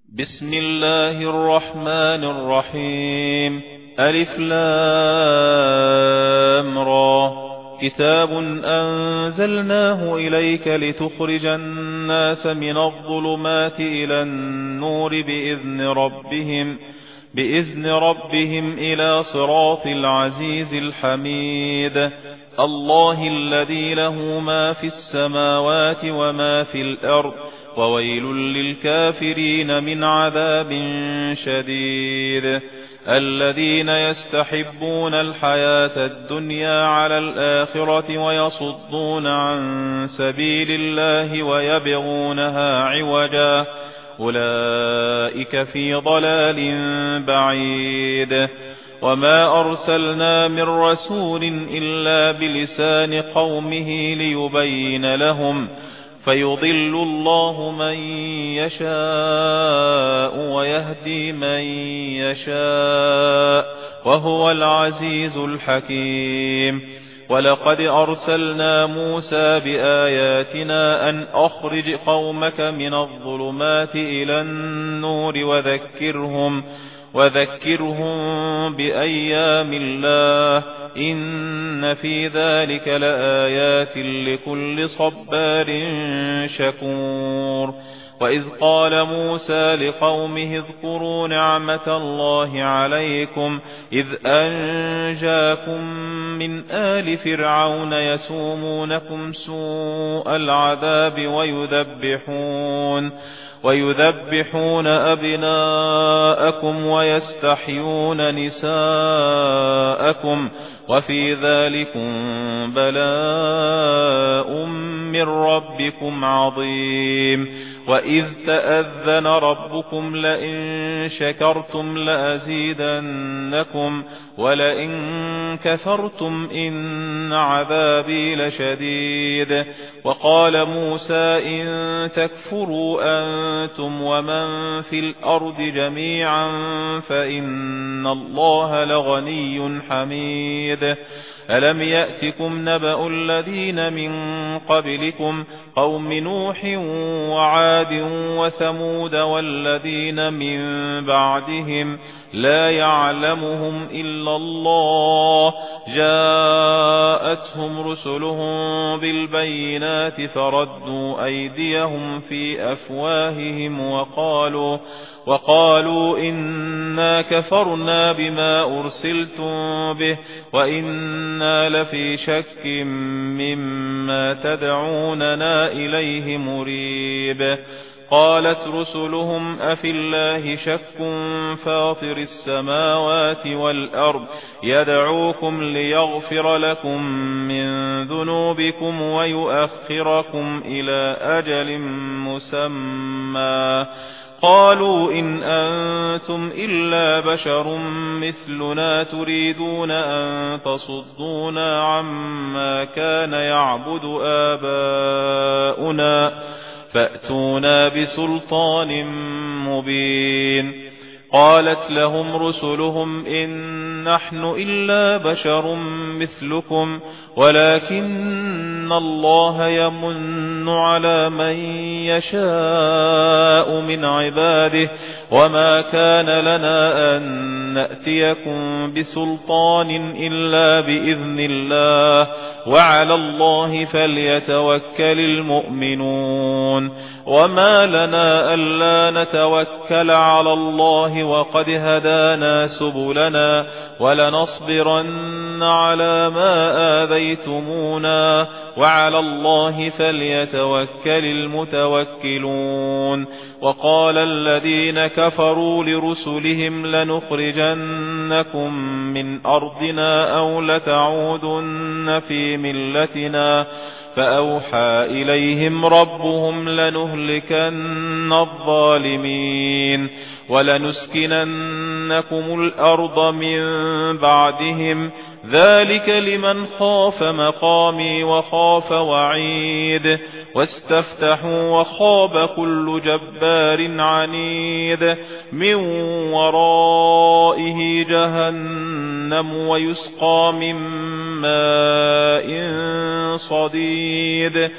بسم الله الرحمن الرحيم. ألف لام را. كتاب أنزلناه إليك لتخرج الناس من الظلمات إلى النور بإذن ربهم إلى صراط العزيز الحميد. الله الذي له ما في السماوات وما في الأرض، وويل للكافرين من عذاب شديد. الذين يستحبون الحياة الدنيا على الآخرة ويصدون عن سبيل الله ويبغونها عوجا، أولئك في ضلال بعيد. وما أرسلنا من رسول إلا بلسان قومه ليبين لهم، فيضل الله من يشاء ويهدي من يشاء، وهو العزيز الحكيم. ولقد أرسلنا موسى بآياتنا أن أخرج قومك من الظلمات إلى النور وذكرهم بأيام الله، إن في ذلك لآيات لكل صبار شكور. وإذ قال موسى لقومه اذكروا نعمة الله عليكم إذ أنجاكم من آل فرعون يسومونكم سوء العذاب ويذبحون أبناءكم ويستحيون نساءكم، وفي ذلكم بلاء من ربكم عظيم. وإذ تأذن ربكم لئن شكرتم لأزيدنكم ولئن كفرتم إن عذابي لشديد. وقال موسى إن تكفروا أنتم ومن في الأرض جميعا فإن الله لغني حميد. ألم يأتكم نبأ الذين من قبلكم قوم نوح وعاد وثمود والذين من بعدهم لا يعلمهم إلا الله، جاءتهم رسلهم بالبينات فردوا أيديهم في أفواههم وقالوا إنا كفرنا بما أرسلتم به وإنا لفي شك مما تدعوننا إليه مريب. قالت رسلهم أفي الله شك فاطر السماوات والأرض يدعوكم ليغفر لكم من ذنوبكم ويؤخركم إلى أجل مسمى، قالوا إن أنتم إلا بشر مثلنا تريدون أن تصدونا عما كان يعبد آباؤنا فأتونا بسلطان مبين. قالت لهم رسلهم إن نحن إلا بشر مثلكم ولكن الله يمن على من يشاء من عباده، وما كان لنا أن نأتيكم بسلطان إلا بإذن الله، وعلى الله فليتوكل المؤمنون. وما لنا ألا نتوكل على الله وقد هدانا سبلنا ولنصبرن على ما آذيتمونا، وعلى الله فليتوكل المتوكلون. وقال الذين كفروا لرسلهم لنخرجنكم من أرضنا أو لتعودن في ملتنا، فأوحى إليهم ربهم لنهلكن الظالمين ولنسكننكم الأرض من بعدهم، ذلك لمن خاف مقامي وخاف وعيد. واستفتحوا وخاب كل جبار عنيد من ورائه جهنم ويسقى من ماء صديد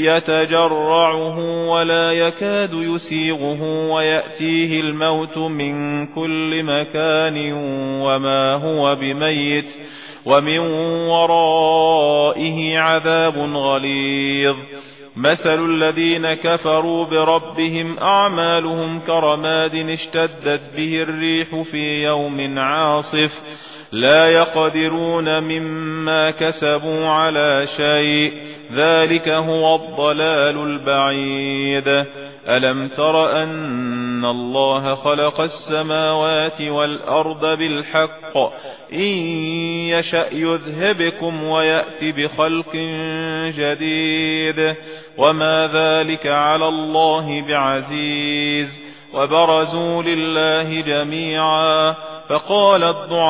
يتجرعه ولا يكاد يسيغه ويأتيه الموت من كل مكان وما هو بميت ومن ورائه عذاب غليظ مثل الذين كفروا بربهم أعمالهم كرماد اشتدت به الريح في يوم عاصف لا يقدرون مما كسبوا على شيء ذلك هو الضلال البعيد ألم تر أن الله خلق السماوات والأرض بالحق إن يشأ يذهبكم ويأت بخلق جديد وما ذلك على الله بعزيز وبرزوا لله جميعا فقال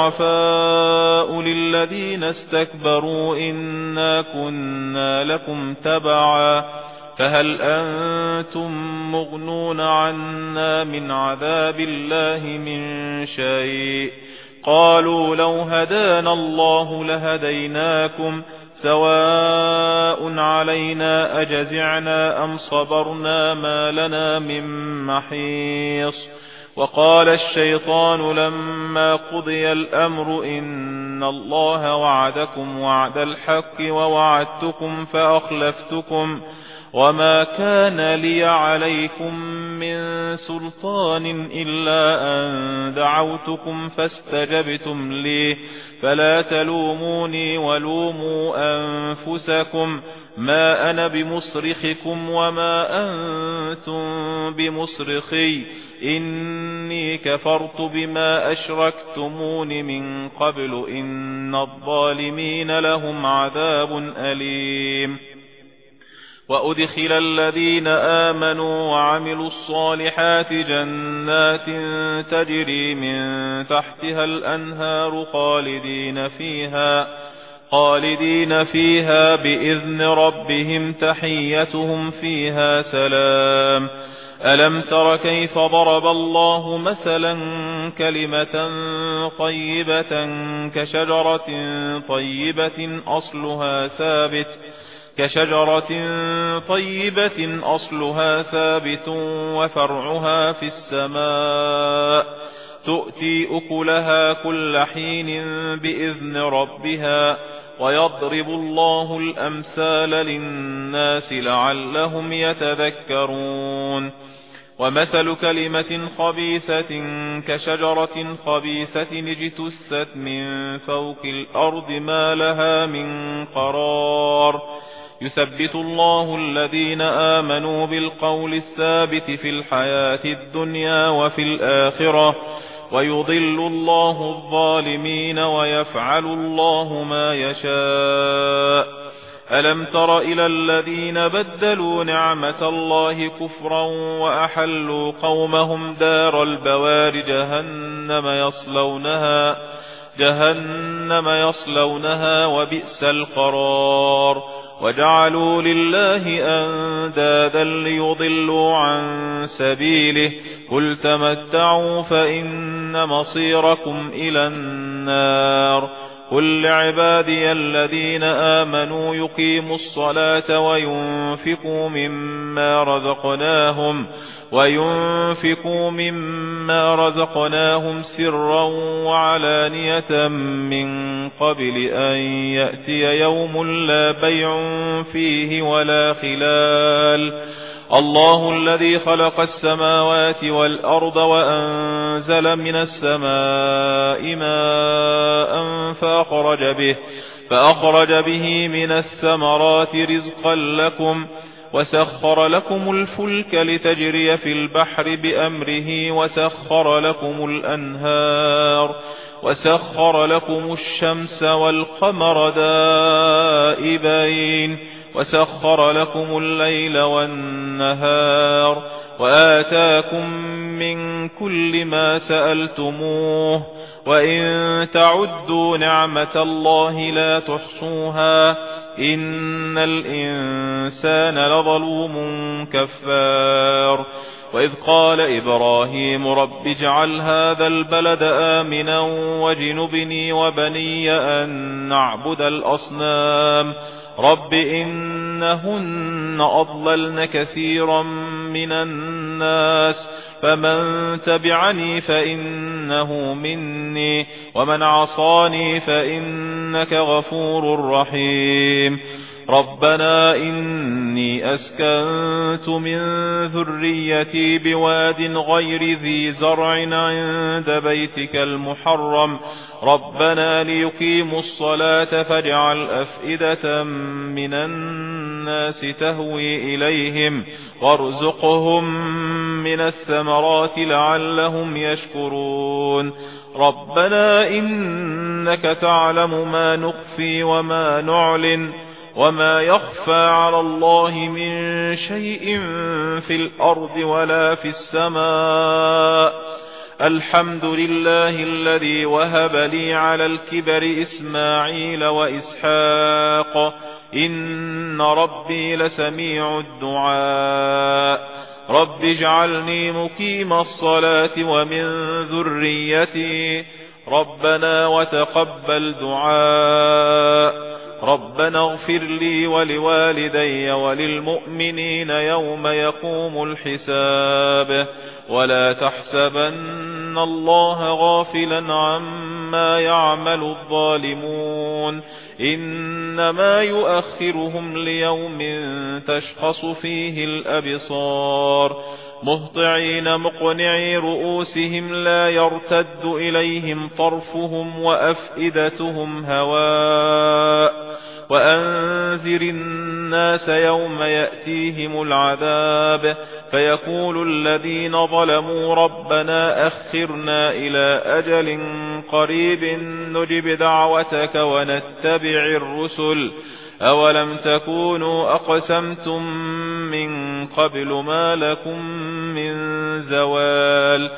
الضعفاء للذين استكبروا إنا كنا لكم تبعا فهل أنتم مغنون عنا من عذاب الله من شيء قالوا لو هدانا الله لهديناكم سواء علينا أجزعنا أم صبرنا ما لنا من محيص وقال الشيطان لما قضي الأمر إن الله وعدكم وعد الحق ووعدتكم فأخلفتكم وما كان لي عليكم من سلطان إلا أن دعوتكم فاستجبتم لي فلا تلوموني ولوموا أنفسكم ما أنا بمصرخكم وما أنتم بمصرخي إني كفرت بما أشركتمون من قبل إن الظالمين لهم عذاب أليم وأدخل الذين آمنوا وعملوا الصالحات جنات تجري من تحتها الأنهار خالدين فيها بإذن ربهم تحيتهم فيها سلام ألم تر كيف ضرب الله مثلا كلمة طيبة كشجرة طيبة أصلها ثابت وفرعها في السماء تؤتي أكلها كل حين بإذن ربها ويضرب الله الأمثال للناس لعلهم يتذكرون ومثل كلمة خبيثة كشجرة خبيثة اجتثت من فوق الأرض ما لها من قرار يثبت الله الذين آمنوا بالقول الثابت في الحياة الدنيا وفي الآخرة ويضل الله الظالمين ويفعل الله ما يشاء ألم تر إلى الذين بدلوا نعمة الله كفرا وأحلوا قومهم دار البوار جهنم يصلونها وبئس القرار وجعلوا لله أندادا ليضلوا عن سبيله قل تمتعوا فإن مصيركم إلى النار قل لعبادي الذين آمنوا يقيموا الصلاة وينفقوا مما رزقناهم سرا وعلانية من قبل أن يأتي يوم لا بيع فيه ولا خلال الله الذي خلق السماوات والأرض وأنزل من السماء ماء فأخرج به من الثمرات رزقا لكم وسخر لكم الفلك لتجري في البحر بأمره وسخر لكم الأنهار وسخر لكم الشمس والقمر دائبين وسخر لكم الليل والنهار وآتاكم من كل ما سألتموه وإن تعدوا نعمة الله لا تحصوها إن الإنسان لظلوم كفار وإذ قال إبراهيم رب اجعل هذا البلد آمنا واجنبني وبني أن نعبد الأصنام رب إنهن أضللن كثيرا من الناس فمن تبعني فإنه مني ومن عصاني فإنك غفور رحيم ربنا إني أسكنت من ذريتي بواد غير ذي زرع عند بيتك المحرم ربنا ليقيموا الصلاة فاجعل أفئدة من الناس تهوي إليهم وارزقهم من الثمرات لعلهم يشكرون ربنا إنك تعلم ما نخفي وما نعلن وما يخفى على الله من شيء في الأرض ولا في السماء الحمد لله الذي وهب لي على الكبر إسماعيل وإسحاق إن ربي لسميع الدعاء رب اجعلني مقيم الصلاة ومن ذريتي ربنا وتقبل دعاء ربنا اغفر لي ولوالدي وللمؤمنين يوم يقوم الحساب ولا تحسبن الله غافلا عما يعمل الظالمون إنما يؤخرهم ليوم تشخص فيه الأبصار مهطعين مقنعي رؤوسهم لا يرتد إليهم طرفهم وأفئدتهم هواء وأنذر الناس يوم يأتيهم العذاب فيقول الذين ظلموا ربنا أخرنا إلى أجل قريب نجب دعوتك ونتبع الرسل أولم تكونوا أقسمتم من قبل ما لكم من زوال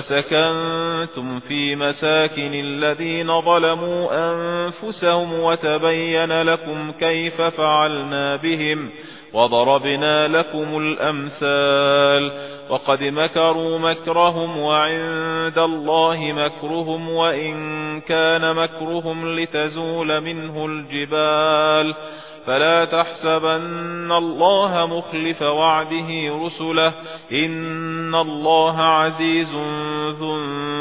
وسكنتم في مساكن الذين ظلموا أنفسهم وتبين لكم كيف فعلنا بهم وضربنا لكم الأمثال وقد مكروا مكرهم وعند الله مكرهم وإن كان مكرهم لتزول منه الجبال فلا تحسبن الله مخلف وعده رسله إن الله عزيز ذو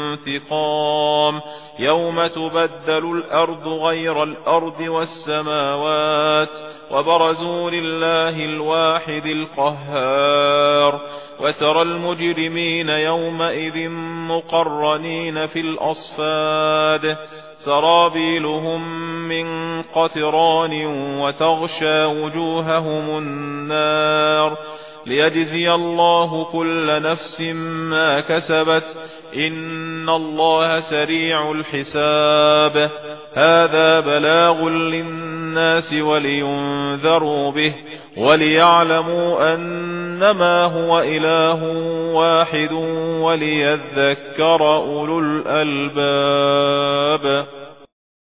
انتقام يوم تبدل الأرض غير الأرض والسماوات وبرزوا لله الواحد القهار وترى المجرمين يومئذ مقرنين في الأصفاد سرابيلهم من قطران وتغشى وجوههم النار ليجزي الله كل نفس ما كسبت إن الله سريع الحساب هذا بلاغ للناس ولينذروا به وليعلموا أنما هو إله واحد وليذكر أولو الألباب